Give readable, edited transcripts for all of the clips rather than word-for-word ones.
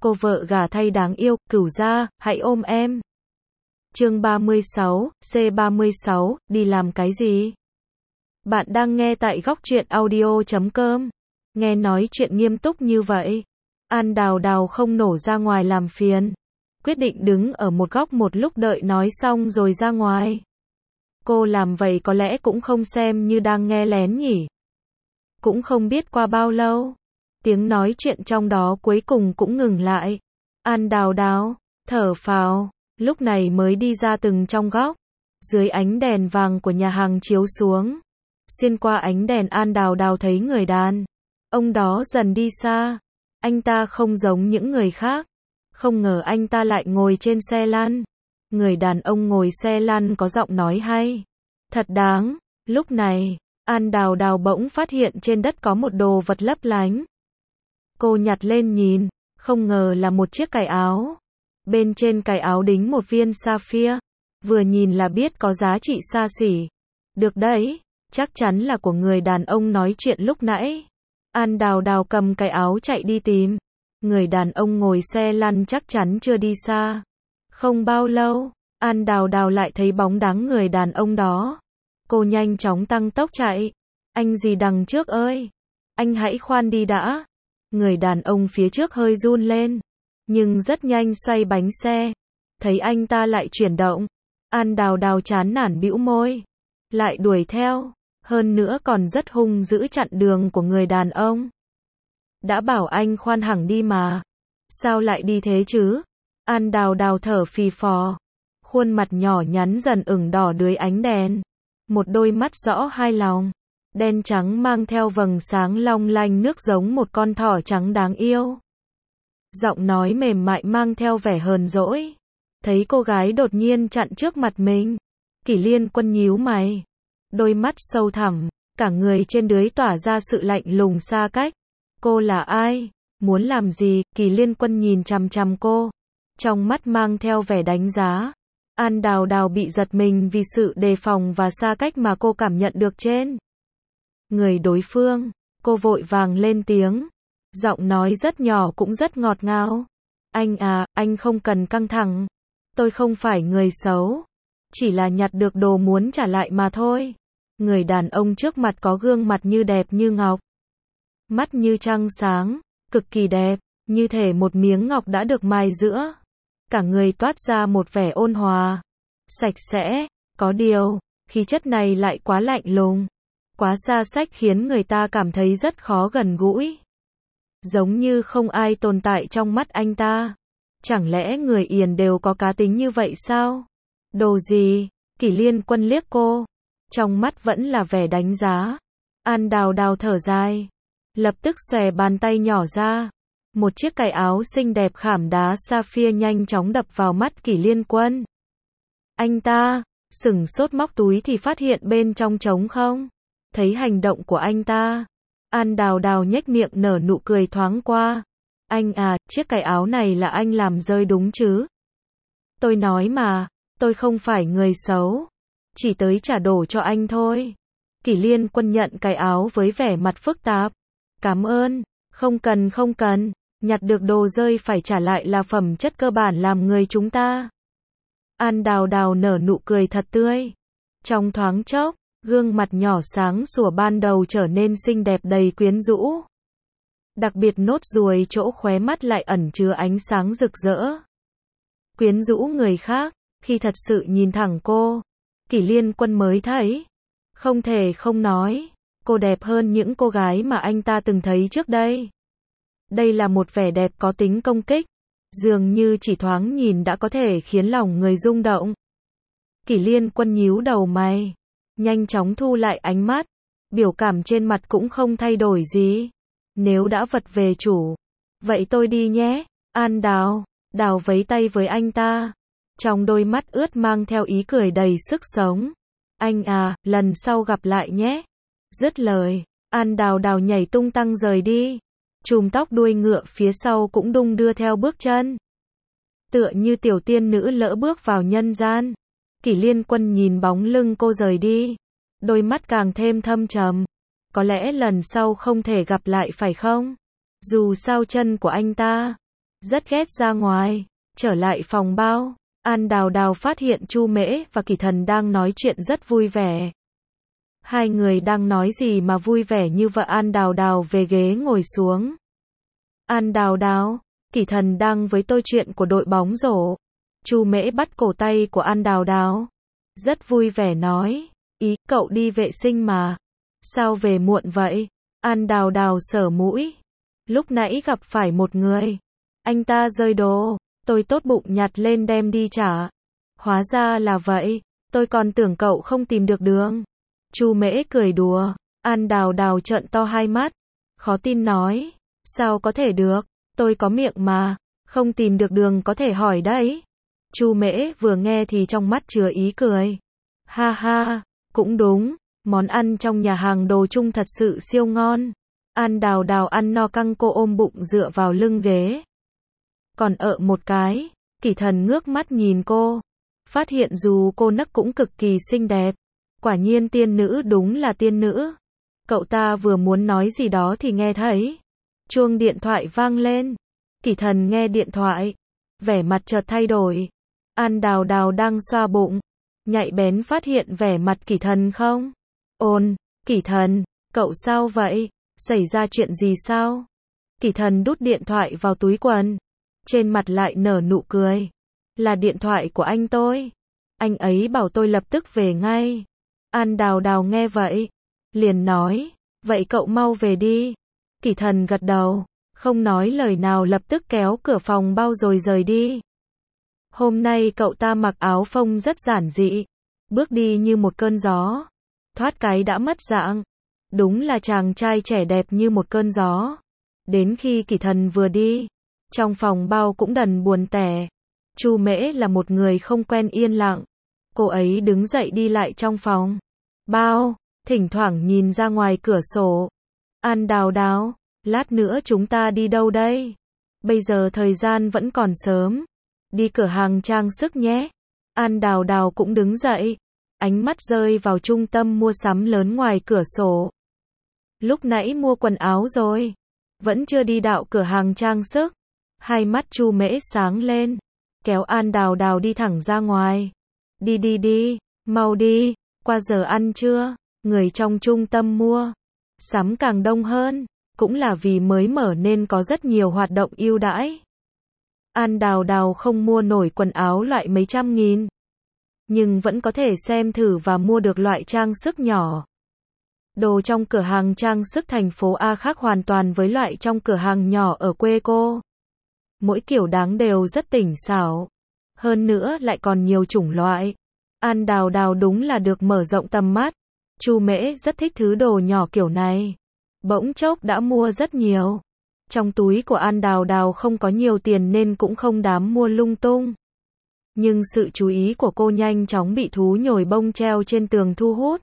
Cô vợ gả thay đáng yêu, Cửu gia, hãy ôm em. Chương 36, C36, đi làm cái gì? Bạn đang nghe tại góc truyện audio.com. Nghe nói chuyện nghiêm túc như vậy, An Đào Đào không nổ ra ngoài làm phiền, quyết định đứng ở một góc một lúc đợi nói xong rồi ra ngoài. Cô làm vậy có lẽ cũng không xem như đang nghe lén nhỉ. Cũng không biết qua bao lâu, tiếng nói chuyện trong đó cuối cùng cũng ngừng lại. An Đào Đào thở phào, lúc này mới đi ra từng trong góc. Dưới ánh đèn vàng của nhà hàng chiếu xuống, xuyên qua ánh đèn An Đào Đào thấy người đàn ông đó dần đi xa. Anh ta không giống những người khác. Không ngờ anh ta lại ngồi trên xe lăn. Người đàn ông ngồi xe lăn có giọng nói hay, thật đáng. Lúc này, An Đào Đào bỗng phát hiện trên đất có một đồ vật lấp lánh. Cô nhặt lên nhìn, không ngờ là một chiếc cài áo. Bên trên cài áo đính một viên sapphire. Vừa nhìn là biết có giá trị xa xỉ. Được đấy, chắc chắn là của người đàn ông nói chuyện lúc nãy. An Đào Đào cầm cái áo chạy đi tìm. Người đàn ông ngồi xe lăn chắc chắn chưa đi xa. Không bao lâu, An Đào Đào lại thấy bóng dáng người đàn ông đó. Cô nhanh chóng tăng tốc chạy. Anh gì đằng trước ơi? Anh hãy khoan đi đã. Người đàn ông phía trước hơi run lên, nhưng rất nhanh xoay bánh xe. Thấy anh ta lại chuyển động, An Đào Đào chán nản bĩu môi, lại đuổi theo. Hơn nữa còn rất hung dữ chặn đường của người đàn ông. Đã bảo anh khoan hẳn đi mà. Sao lại đi thế chứ? An Đào Đào thở phì phò. Khuôn mặt nhỏ nhắn dần ửng đỏ dưới ánh đèn. Một đôi mắt rõ hai lòng. Đen trắng mang theo vầng sáng long lanh nước giống một con thỏ trắng đáng yêu. Giọng nói mềm mại mang theo vẻ hờn dỗi. Thấy cô gái đột nhiên chặn trước mặt mình, Kỷ Liên Quân nhíu mày. Đôi mắt sâu thẳm, cả người trên dưới tỏa ra sự lạnh lùng xa cách. Cô là ai? Muốn làm gì? Kỷ Liên Quân nhìn chằm chằm cô, trong mắt mang theo vẻ đánh giá. An Đào Đào bị giật mình vì sự đề phòng và xa cách mà cô cảm nhận được trên người đối phương. Cô vội vàng lên tiếng, giọng nói rất nhỏ cũng rất ngọt ngào. Anh à, anh không cần căng thẳng. Tôi không phải người xấu, chỉ là nhặt được đồ muốn trả lại mà thôi. Người đàn ông trước mặt có gương mặt như đẹp như ngọc, mắt như trăng sáng, cực kỳ đẹp, như thể một miếng ngọc đã được mài giữa. Cả người toát ra một vẻ ôn hòa, sạch sẽ. Có điều, khí chất này lại quá lạnh lùng, quá xa xách khiến người ta cảm thấy rất khó gần gũi. Giống như không ai tồn tại trong mắt anh ta. Chẳng lẽ người Yền đều có cá tính như vậy sao? Đồ gì? Kỷ Liên Quân liếc cô, trong mắt vẫn là vẻ đánh giá. An Đào Đào thở dài, lập tức xòe bàn tay nhỏ ra. Một chiếc cài áo xinh đẹp khảm đá sapphire nhanh chóng đập vào mắt Kỷ Liên Quân. Anh ta sửng sốt móc túi thì phát hiện bên trong trống không. Thấy hành động của anh ta, An Đào Đào nhếch miệng nở nụ cười thoáng qua. Anh à, chiếc cài áo này là anh làm rơi đúng chứ? Tôi nói mà, tôi không phải người xấu, chỉ tới trả đồ cho anh thôi. Kỷ Liên Quân nhận cài áo với vẻ mặt phức tạp. Cảm ơn, không cần, nhặt được đồ rơi phải trả lại là phẩm chất cơ bản làm người chúng ta. An Đào Đào nở nụ cười thật tươi. Trong thoáng chốc, gương mặt nhỏ sáng sủa ban đầu trở nên xinh đẹp đầy quyến rũ. Đặc biệt nốt ruồi chỗ khóe mắt lại ẩn chứa ánh sáng rực rỡ, quyến rũ người khác. Khi thật sự nhìn thẳng cô, Kỷ Liên Quân mới thấy, không thể không nói, cô đẹp hơn những cô gái mà anh ta từng thấy trước đây. Đây là một vẻ đẹp có tính công kích, dường như chỉ thoáng nhìn đã có thể khiến lòng người rung động. Kỷ Liên Quân nhíu đầu mày, nhanh chóng thu lại ánh mắt, biểu cảm trên mặt cũng không thay đổi gì. Nếu đã vật về chủ, vậy tôi đi nhé. An Đào Đào vẫy tay với anh ta, trong đôi mắt ướt mang theo ý cười đầy sức sống. Anh à, lần sau gặp lại nhé. Dứt lời, An Đào Đào nhảy tung tăng rời đi. Chùm tóc đuôi ngựa phía sau cũng đung đưa theo bước chân, tựa như tiểu tiên nữ lỡ bước vào nhân gian. Kỷ Liên Quân nhìn bóng lưng cô rời đi, đôi mắt càng thêm thâm trầm. Có lẽ lần sau không thể gặp lại phải không? Dù sao chân của anh ta rất ghét ra ngoài. Trở lại phòng bao, An Đào Đào phát hiện Chu Mễ và Kỳ Thần đang nói chuyện rất vui vẻ. Hai người đang nói gì mà vui vẻ như vậy? An Đào Đào về ghế ngồi xuống. An Đào Đào, Kỳ Thần đang với tôi chuyện của đội bóng rổ. Chu Mễ bắt cổ tay của An Đào Đào. Rất vui vẻ nói, ý cậu đi vệ sinh mà. Sao về muộn vậy? An Đào Đào sờ mũi. Lúc nãy gặp phải một người. Anh ta rơi đồ. Tôi tốt bụng nhặt lên đem đi trả. Hóa ra là vậy. Tôi còn tưởng cậu không tìm được đường. Chu Mễ cười đùa. An Đào Đào trợn to hai mắt. Khó tin nói. Sao có thể được? Tôi có miệng mà. Không tìm được đường có thể hỏi đấy. Chu Mễ vừa nghe thì trong mắt chứa ý cười. Ha ha, cũng đúng. Món ăn trong nhà hàng đồ Trung thật sự siêu ngon. An Đào Đào ăn no căng, cô ôm bụng dựa vào lưng ghế. Còn một cái, Kỳ Thần ngước mắt nhìn cô. Phát hiện dù cô nấc cũng cực kỳ xinh đẹp. Quả nhiên tiên nữ, đúng là tiên nữ. Cậu ta vừa muốn nói gì đó thì nghe thấy chuông điện thoại vang lên. Kỳ Thần nghe điện thoại, vẻ mặt chợt thay đổi. An Đào Đào đang xoa bụng, nhạy bén phát hiện vẻ mặt Kỳ Thần không. Ôn, Kỳ Thần, cậu sao vậy? Xảy ra chuyện gì sao? Kỳ Thần đút điện thoại vào túi quần, trên mặt lại nở nụ cười. Là điện thoại của anh tôi. Anh ấy bảo tôi lập tức về ngay. An Đào Đào nghe vậy, liền nói, vậy cậu mau về đi. Kỳ Thần gật đầu, không nói lời nào, lập tức kéo cửa phòng bao rồi rời đi. Hôm nay cậu ta mặc áo phông rất giản dị, bước đi như một cơn gió, thoát cái đã mất dạng. Đúng là chàng trai trẻ đẹp như một cơn gió. Đến khi Kỳ Thần vừa đi, trong phòng bao cũng đần buồn tẻ. Chu Mễ là một người không quen yên lặng. Cô ấy đứng dậy đi lại trong phòng bao, thỉnh thoảng nhìn ra ngoài cửa sổ. An Đào Đào, lát nữa chúng ta đi đâu đây? Bây giờ thời gian vẫn còn sớm. Đi cửa hàng trang sức nhé. An Đào Đào cũng đứng dậy, ánh mắt rơi vào trung tâm mua sắm lớn ngoài cửa sổ. Lúc nãy mua quần áo rồi, vẫn chưa đi đạo cửa hàng trang sức. Hai mắt Chu Mễ sáng lên, kéo An Đào Đào đi thẳng ra ngoài. Đi đi đi, mau đi, qua giờ ăn trưa. Người trong trung tâm mua sắm càng đông hơn, cũng là vì mới mở nên có rất nhiều hoạt động ưu đãi. An Đào Đào không mua nổi quần áo loại mấy trăm nghìn, nhưng vẫn có thể xem thử và mua được loại trang sức nhỏ. Đồ trong cửa hàng trang sức thành phố A khác hoàn toàn với loại trong cửa hàng nhỏ ở quê cô. Mỗi kiểu dáng đều rất tinh xảo. Hơn nữa lại còn nhiều chủng loại. An Đào Đào đúng là được mở rộng tầm mắt. Chu Mễ rất thích thứ đồ nhỏ kiểu này. Bỗng chốc đã mua rất nhiều. Trong túi của An Đào Đào không có nhiều tiền nên cũng không dám mua lung tung. Nhưng sự chú ý của cô nhanh chóng bị thú nhồi bông treo trên tường thu hút.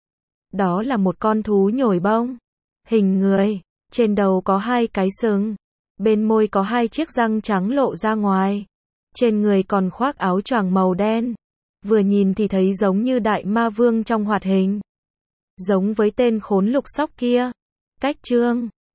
Đó là một con thú nhồi bông, hình người, trên đầu có hai cái sừng, bên môi có hai chiếc răng trắng lộ ra ngoài, trên người còn khoác áo choàng màu đen. Vừa nhìn thì thấy giống như đại ma vương trong hoạt hình. Giống với tên khốn lục sóc kia. Cách chương